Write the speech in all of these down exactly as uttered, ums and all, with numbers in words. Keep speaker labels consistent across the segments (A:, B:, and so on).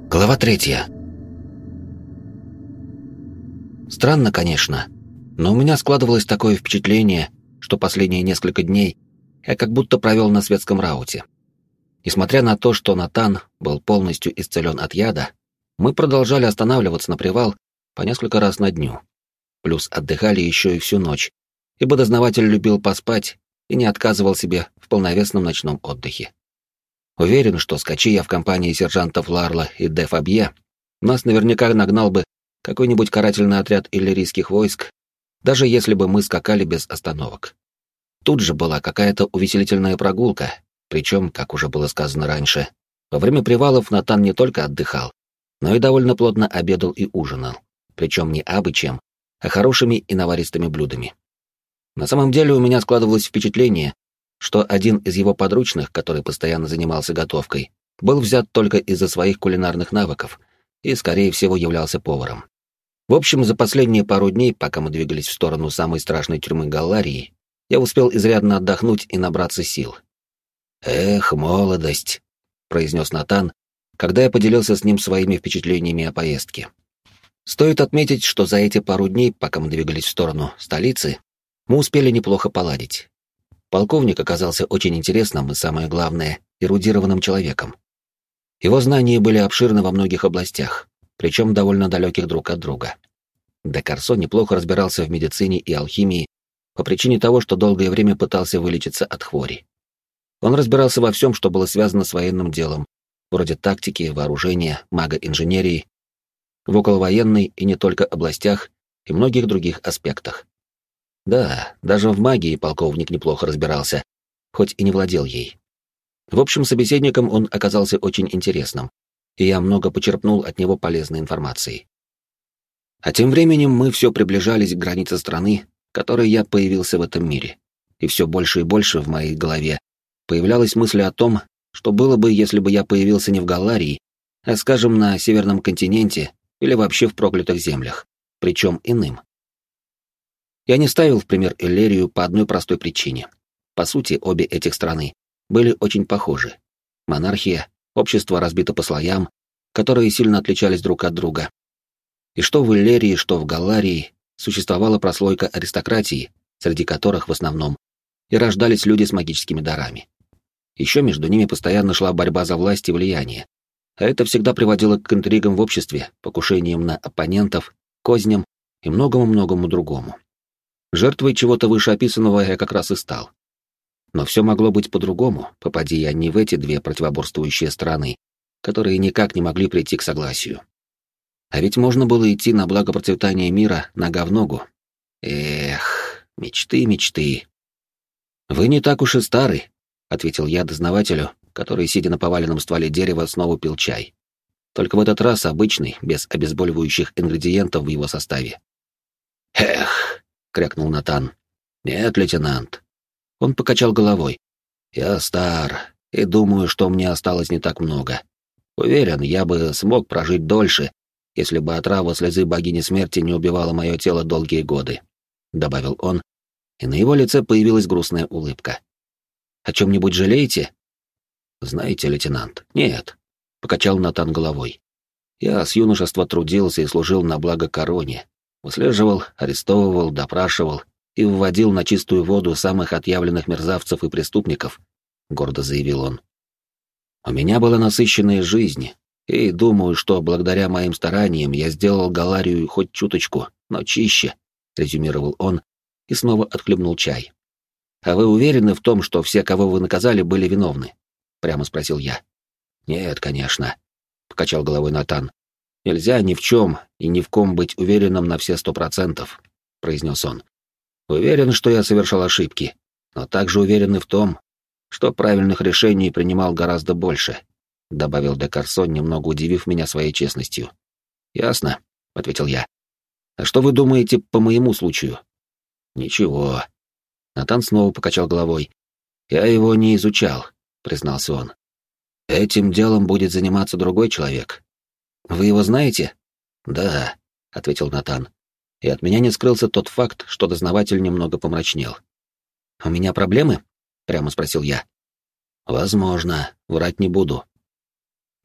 A: Глава третья. Странно, конечно, но у меня складывалось такое впечатление, что последние несколько дней я как будто провел на светском рауте. Несмотря на то, что Натан был полностью исцелен от яда, мы продолжали останавливаться на привал по несколько раз на дню. Плюс отдыхали еще и всю ночь, ибо дознаватель любил поспать и не отказывал себе в полновесном ночном отдыхе. Уверен, что скачи я в компании сержантов Ларла и де Фабье, нас наверняка нагнал бы какой-нибудь карательный отряд иллирийских войск, даже если бы мы скакали без остановок. Тут же была какая-то увеселительная прогулка, причем, как уже было сказано раньше, во время привалов Натан не только отдыхал, но и довольно плотно обедал и ужинал, причем не абы чем, а хорошими и наваристыми блюдами. На самом деле у меня складывалось впечатление, что один из его подручных, который постоянно занимался готовкой, был взят только из-за своих кулинарных навыков и, скорее всего, являлся поваром. В общем, за последние пару дней, пока мы двигались в сторону самой страшной тюрьмы Галларии, я успел изрядно отдохнуть и набраться сил. «Эх, молодость», — произнес Натан, когда я поделился с ним своими впечатлениями о поездке. Стоит отметить, что за эти пару дней, пока мы двигались в сторону столицы, мы успели неплохо поладить. Полковник оказался очень интересным и, самое главное, эрудированным человеком. Его знания были обширны во многих областях, причем довольно далеких друг от друга. Де Корсо неплохо разбирался в медицине и алхимии по причине того, что долгое время пытался вылечиться от хвори. Он разбирался во всем, что было связано с военным делом, вроде тактики, вооружения, магоинженерии, в околовоенной и не только областях и многих других аспектах. Да, даже в магии полковник неплохо разбирался, хоть и не владел ей. В общем, собеседником он оказался очень интересным, и я много почерпнул от него полезной информации. А тем временем мы все приближались к границе страны, в которой я появился в этом мире, и все больше и больше в моей голове появлялась мысль о том, что было бы, если бы я появился не в Галларии, а, скажем, на Северном континенте или вообще в проклятых землях, причем иным. Я не ставил в пример Иллирию по одной простой причине. По сути, обе этих страны были очень похожи. Монархия, общество разбито по слоям, которые сильно отличались друг от друга. И что в Иллирии, что в Галларии существовала прослойка аристократии, среди которых в основном и рождались люди с магическими дарами. Еще между ними постоянно шла борьба за власть и влияние, а это всегда приводило к интригам в обществе, покушениям на оппонентов, козням и многому-многому другому. Жертвой чего-то вышеописанного я как раз и стал. Но все могло быть по-другому, попади я не в эти две противоборствующие страны, которые никак не могли прийти к согласию. А ведь можно было идти на благо процветания мира нога в ногу. Эх, мечты, мечты. «Вы не так уж и стары», — ответил я дознавателю, который, сидя на поваленном стволе дерева, снова пил чай. Только в этот раз обычный, без обезболивающих ингредиентов в его составе. «Эх», — крякнул Натан. «Нет, лейтенант». Он покачал головой. «Я стар, и думаю, что мне осталось не так много. Уверен, я бы смог прожить дольше, если бы отрава слезы богини смерти не убивала мое тело долгие годы», — добавил он, и на его лице появилась грустная улыбка. «О чем-нибудь жалеете?» «Знаете, лейтенант, нет», — покачал Натан головой. «Я с юношества трудился и служил на благо короне, выслеживал, арестовывал, допрашивал и вводил на чистую воду самых отъявленных мерзавцев и преступников», — гордо заявил он. «У меня была насыщенная жизнь, и думаю, что благодаря моим стараниям я сделал Галларию хоть чуточку, но чище», — резюмировал он и снова отхлебнул чай. «А вы уверены в том, что все, кого вы наказали, были виновны?» — прямо спросил я. «Нет, конечно», — покачал головой Натан. «Нельзя ни в чем и ни в ком быть уверенным на все сто процентов», — произнес он. «Уверен, что я совершал ошибки, но также уверен и в том, что правильных решений принимал гораздо больше», — добавил де Корсо, немного удивив меня своей честностью. «Ясно», — ответил я. «А что вы думаете по моему случаю?» «Ничего». Натан снова покачал головой. «Я его не изучал», — признался он. «Этим делом будет заниматься другой человек». «Вы его знаете?» «Да», — ответил Натан. И от меня не скрылся тот факт, что дознаватель немного помрачнел. «У меня проблемы?» — прямо спросил я. «Возможно, врать не буду».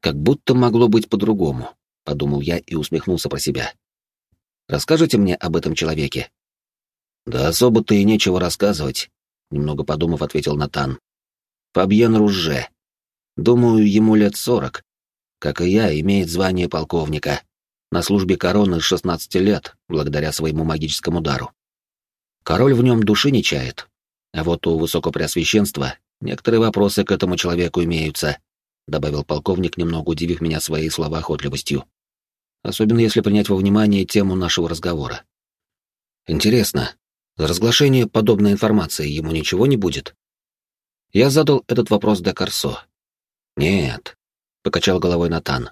A: Как будто могло быть по-другому, подумал я и усмехнулся про себя. Расскажите мне об этом человеке. Да особо-то и нечего рассказывать, немного подумав, ответил Натан. Фабьен Ружже. Думаю, ему лет сорок. Как и я, имеет звание полковника. На службе короны с шестнадцати лет, благодаря своему магическому дару. Король в нем души не чает. А вот у Высокопреосвященства некоторые вопросы к этому человеку имеются, добавил полковник, немного удивив меня своей словоохотливостью. Особенно если принять во внимание тему нашего разговора. Интересно, за разглашение подобной информации ему ничего не будет? Я задал этот вопрос де Корсо. Нет, покачал головой Натан.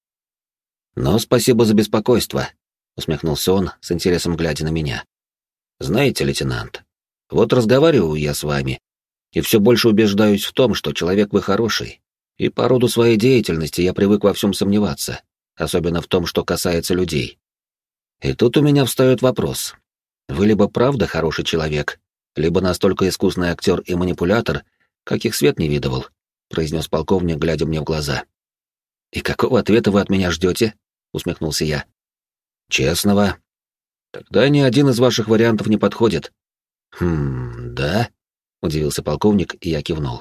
A: Но спасибо за беспокойство, усмехнулся он, с интересом глядя на меня. Знаете, лейтенант, вот разговариваю я с вами, и все больше убеждаюсь в том, что человек вы хороший, и по роду своей деятельности я привык во всем сомневаться, особенно в том, что касается людей. И тут у меня встает вопрос. Вы либо правда хороший человек, либо настолько искусный актер и манипулятор, каких свет не видывал, произнес полковник, глядя мне в глаза. И какого ответа вы от меня ждете? Усмехнулся я. Честного. Тогда ни один из ваших вариантов не подходит. Хм, да? Удивился полковник, и я кивнул.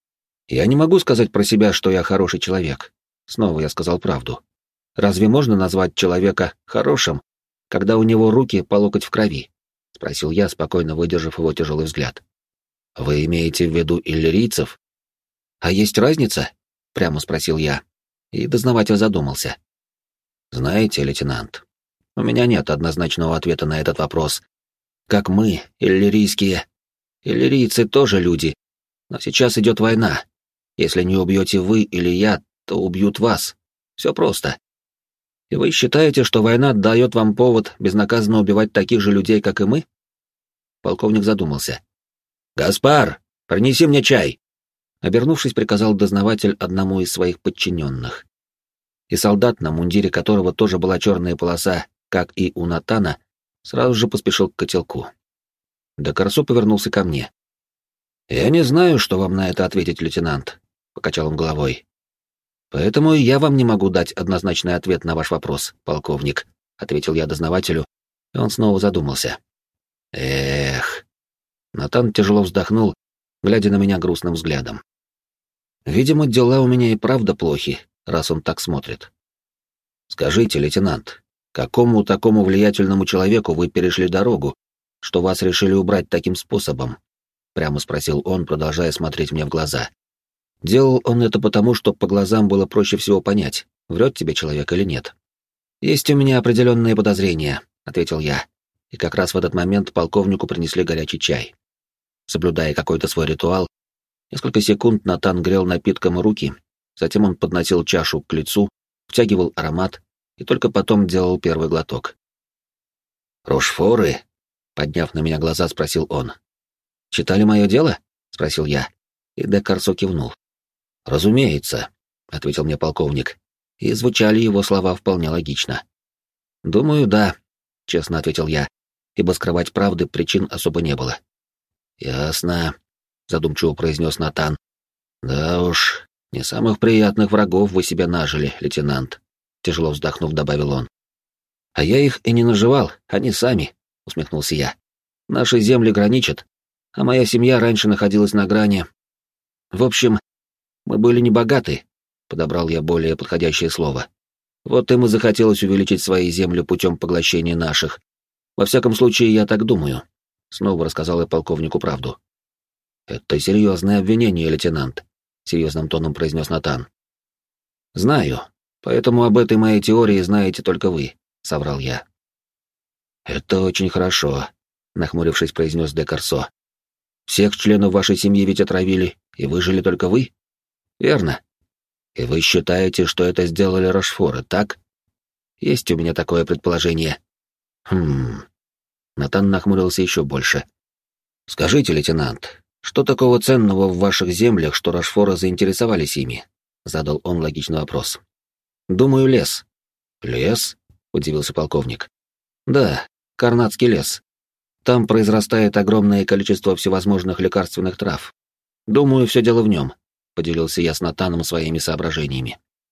A: Я не могу сказать про себя, что я хороший человек. Снова я сказал правду. Разве можно назвать человека хорошим, когда у него руки по локоть в крови? Спросил я, спокойно выдержав его тяжелый взгляд. Вы имеете в виду иллирийцев? А есть разница? Прямо спросил я, и дознаватель задумался. Знаете, лейтенант, у меня нет однозначного ответа на этот вопрос. Как мы, иллирийские... Иллирийцы тоже люди, но сейчас идет война. Если не убьете вы или я, то убьют вас. Все просто. И вы считаете, что война дает вам повод безнаказанно убивать таких же людей, как и мы? Полковник задумался. «Гаспар, принеси мне чай!» Обернувшись, приказал дознаватель одному из своих подчиненных. И солдат, на мундире которого тоже была черная полоса, как и у Натана, сразу же поспешил к котелку. Де Корсо повернулся ко мне. «Я не знаю, что вам на это ответить, лейтенант», — покачал он головой. «Поэтому я вам не могу дать однозначный ответ на ваш вопрос, полковник», — ответил я дознавателю, и он снова задумался. «Эх...» Натан тяжело вздохнул, глядя на меня грустным взглядом. «Видимо, дела у меня и правда плохи, раз он так смотрит. Скажите, лейтенант, какому такому влиятельному человеку вы перешли дорогу, что вас решили убрать таким способом?» Прямо спросил он, продолжая смотреть мне в глаза. Делал он это потому, что по глазам было проще всего понять, врет тебе человек или нет. «Есть у меня определенные подозрения», — ответил я, и как раз в этот момент полковнику принесли горячий чай. Соблюдая какой-то свой ритуал, несколько секунд Натан грел напитком руки, затем он подносил чашу к лицу, втягивал аромат и только потом делал первый глоток. «Рошфоры?» — подняв на меня глаза, спросил он. «Читали мое дело?» — спросил я, и де Корсо кивнул. «Разумеется», — ответил мне полковник, и звучали его слова вполне логично. «Думаю, да», — честно ответил я, ибо скрывать правды причин особо не было. «Ясно», — задумчиво произнес Натан. «Да уж, не самых приятных врагов вы себе нажили, лейтенант», — тяжело вздохнув, добавил он. «А я их и не наживал, они сами», — усмехнулся я. «Наши земли граничат, а моя семья раньше находилась на грани. В общем, мы были небогаты», — подобрал я более подходящее слово. «Вот им и захотелось увеличить свои земли путем поглощения наших. Во всяком случае, я так думаю», — снова рассказал я полковнику правду. «Это серьезное обвинение, лейтенант», — серьезным тоном произнес Натан. «Знаю, поэтому об этой моей теории знаете только вы», — соврал я. «Это очень хорошо», — нахмурившись, произнес де Корсо. «Всех членов вашей семьи ведь отравили, и выжили только вы?» «Верно. И вы считаете, что это сделали Рошфоры, так?» «Есть у меня такое предположение». «Хм...» Натан нахмурился еще больше. «Скажите, лейтенант, что такого ценного в ваших землях, что Рошфоры заинтересовались ими?» Задал он логичный вопрос. «Думаю, лес». «Лес?» — удивился полковник. «Да, Карнатский лес. Там произрастает огромное количество всевозможных лекарственных трав. Думаю, все дело в нем», — поделился я с Натаном своими соображениями.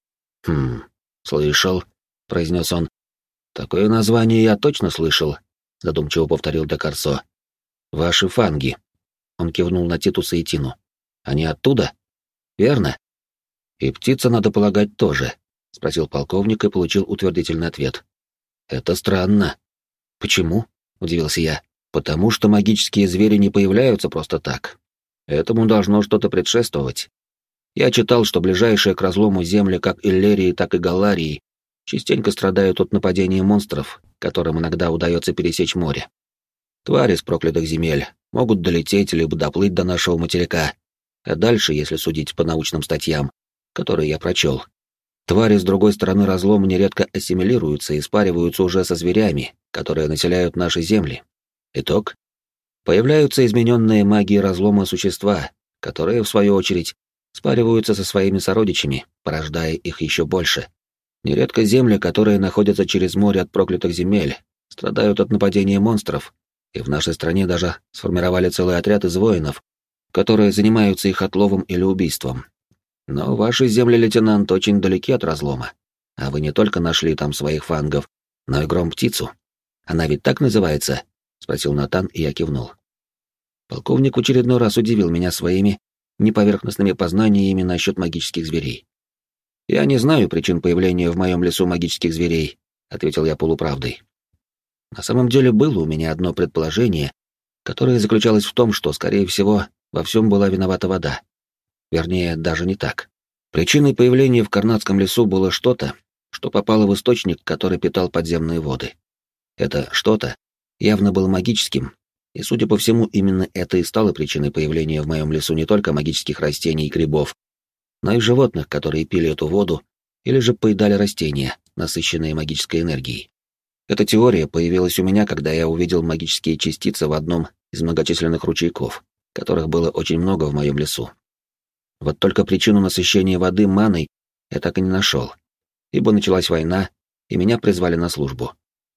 A: «Хм, слышал», — произнес он. «Такое название я точно слышал», — задумчиво повторил де Корсо. «Ваши фанги». Он кивнул на Титуса и Тину. «Они оттуда? Верно?» «И птица, надо полагать, тоже», — спросил полковник и получил утвердительный ответ. «Это странно». «Почему?» — удивился я. «Потому что магические звери не появляются просто так. Этому должно что-то предшествовать. Я читал, что ближайшие к разлому земли как Иллерии, так и Галарии частенько страдают от нападений монстров, которым иногда удается пересечь море. Твари с проклятых земель могут долететь либо доплыть до нашего материка, а дальше, если судить по научным статьям, которые я прочел, твари с другой стороны разлома нередко ассимилируются и спариваются уже со зверями, которые населяют наши земли. Итог? Появляются измененные магией разлома существа, которые, в свою очередь, спариваются со своими сородичами, порождая их еще больше. Нередко земли, которые находятся через море от проклятых земель, страдают от нападения монстров, и в нашей стране даже сформировали целый отряд из воинов, которые занимаются их отловом или убийством. Но ваши земли, лейтенант, очень далеки от разлома, а вы не только нашли там своих фангов, но и гром-птицу. Она ведь так называется? — спросил Натан, и я кивнул. Полковник в очередной раз удивил меня своими неповерхностными познаниями насчет магических зверей. «Я не знаю причин появления в моем лесу магических зверей», — ответил я полуправдой. На самом деле было у меня одно предположение, которое заключалось в том, что, скорее всего, во всем была виновата вода. Вернее, даже не так. Причиной появления в Карнатском лесу было что-то, что попало в источник, который питал подземные воды. Это что-то явно было магическим, и, судя по всему, именно это и стало причиной появления в моем лесу не только магических растений и грибов, но и животных, которые пили эту воду или же поедали растения, насыщенные магической энергией. Эта теория появилась у меня, когда я увидел магические частицы в одном из многочисленных ручейков, которых было очень много в моем лесу. Вот только причину насыщения воды маной я так и не нашел, ибо началась война, и меня призвали на службу.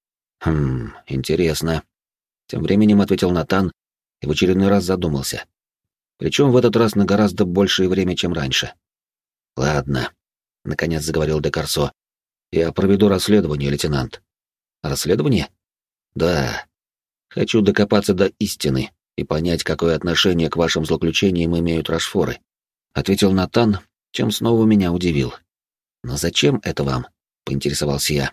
A: Хм, интересно. Тем временем ответил Натан и в очередной раз задумался. Причем в этот раз на гораздо большее время, чем раньше. «Ладно», — наконец заговорил де Корсо. «Я проведу расследование, лейтенант». «Расследование?» «Да. Хочу докопаться до истины и понять, какое отношение к вашим злоключениям имеют Рашфоры», — ответил Натан, чем снова меня удивил. «Но зачем это вам?» — поинтересовался я.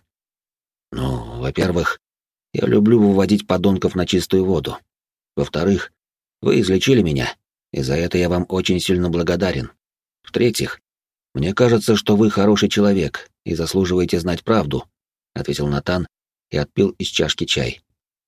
A: «Ну, во-первых, я люблю выводить подонков на чистую воду. Во-вторых, вы излечили меня, и за это я вам очень сильно благодарен. В-третьих, мне кажется, что вы хороший человек и заслуживаете знать правду», — ответил Натан и отпил из чашки чай.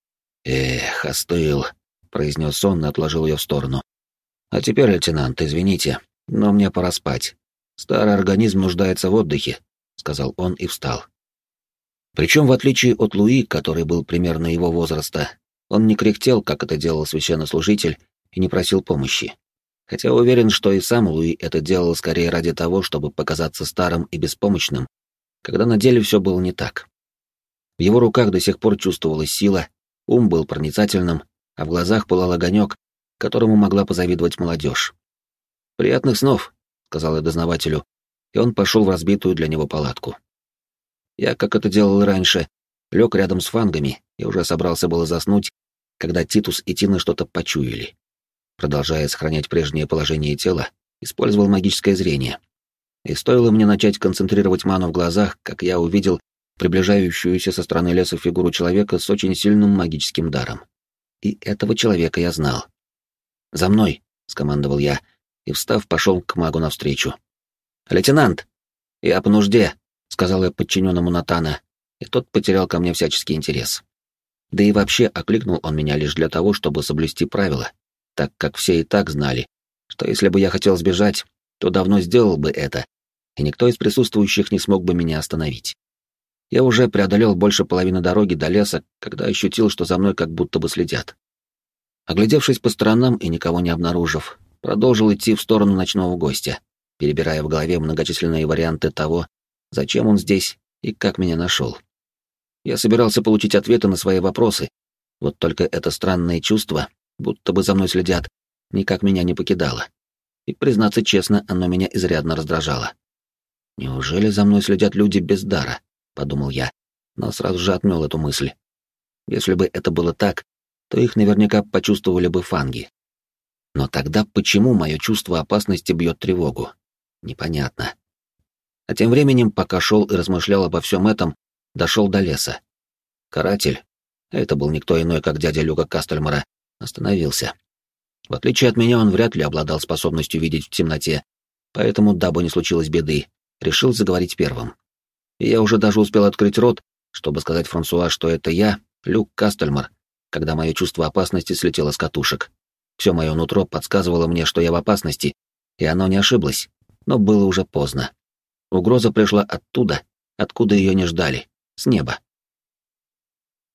A: «Эх, остыл», — произнес он и отложил ее в сторону. «А теперь, лейтенант, извините, но мне пора спать. Старый организм нуждается в отдыхе», — сказал он и встал. Причем, в отличие от Луи, который был примерно его возраста, он не кряхтел, как это делал священнослужитель, и не просил помощи. Хотя уверен, что и сам Луи это делал скорее ради того, чтобы показаться старым и беспомощным, когда на деле все было не так. В его руках до сих пор чувствовалась сила, ум был проницательным, а в глазах пылал огонек, которому могла позавидовать молодежь. «Приятных снов», — сказал я дознавателю, и он пошел в разбитую для него палатку. Я, как это делал раньше, лег рядом с фангами и уже собрался было заснуть, когда Титус и Тина что-то почуяли. Продолжая сохранять прежнее положение тела, использовал магическое зрение. И стоило мне начать концентрировать ману в глазах, как я увидел приближающуюся со стороны леса фигуру человека с очень сильным магическим даром. И этого человека я знал. «За мной!» — скомандовал я, и, встав, пошел к магу навстречу. «Лейтенант! Я по нужде!» — сказал я подчиненному Натана, и тот потерял ко мне всяческий интерес. Да и вообще окликнул он меня лишь для того, чтобы соблюсти правила, так как все и так знали, что если бы я хотел сбежать, то давно сделал бы это, и никто из присутствующих не смог бы меня остановить. Я уже преодолел больше половины дороги до леса, когда ощутил, что за мной как будто бы следят. Оглядевшись по сторонам и никого не обнаружив, продолжил идти в сторону ночного гостя, перебирая в голове многочисленные варианты того, зачем он здесь и как меня нашел. Я собирался получить ответы на свои вопросы, вот только это странное чувство, будто бы за мной следят, никак меня не покидало. И, признаться честно, оно меня изрядно раздражало. Неужели за мной следят люди без дара? Подумал я, но сразу же отмел эту мысль. Если бы это было так, то их наверняка почувствовали бы фанги. Но тогда почему мое чувство опасности бьет тревогу? Непонятно. А тем временем, пока шел и размышлял обо всем этом, дошел до леса. Каратель, это был никто иной, как дядя Люка Кастельмара, остановился. В отличие от меня, он вряд ли обладал способностью видеть в темноте, поэтому, дабы не случилось беды, решил заговорить первым. И я уже даже успел открыть рот, чтобы сказать Франсуа, что это я, Люк Кастельмар, когда мое чувство опасности слетело с катушек. Все мое нутро подсказывало мне, что я в опасности, и оно не ошиблось, но было уже поздно. Угроза пришла оттуда, откуда ее не ждали, с неба.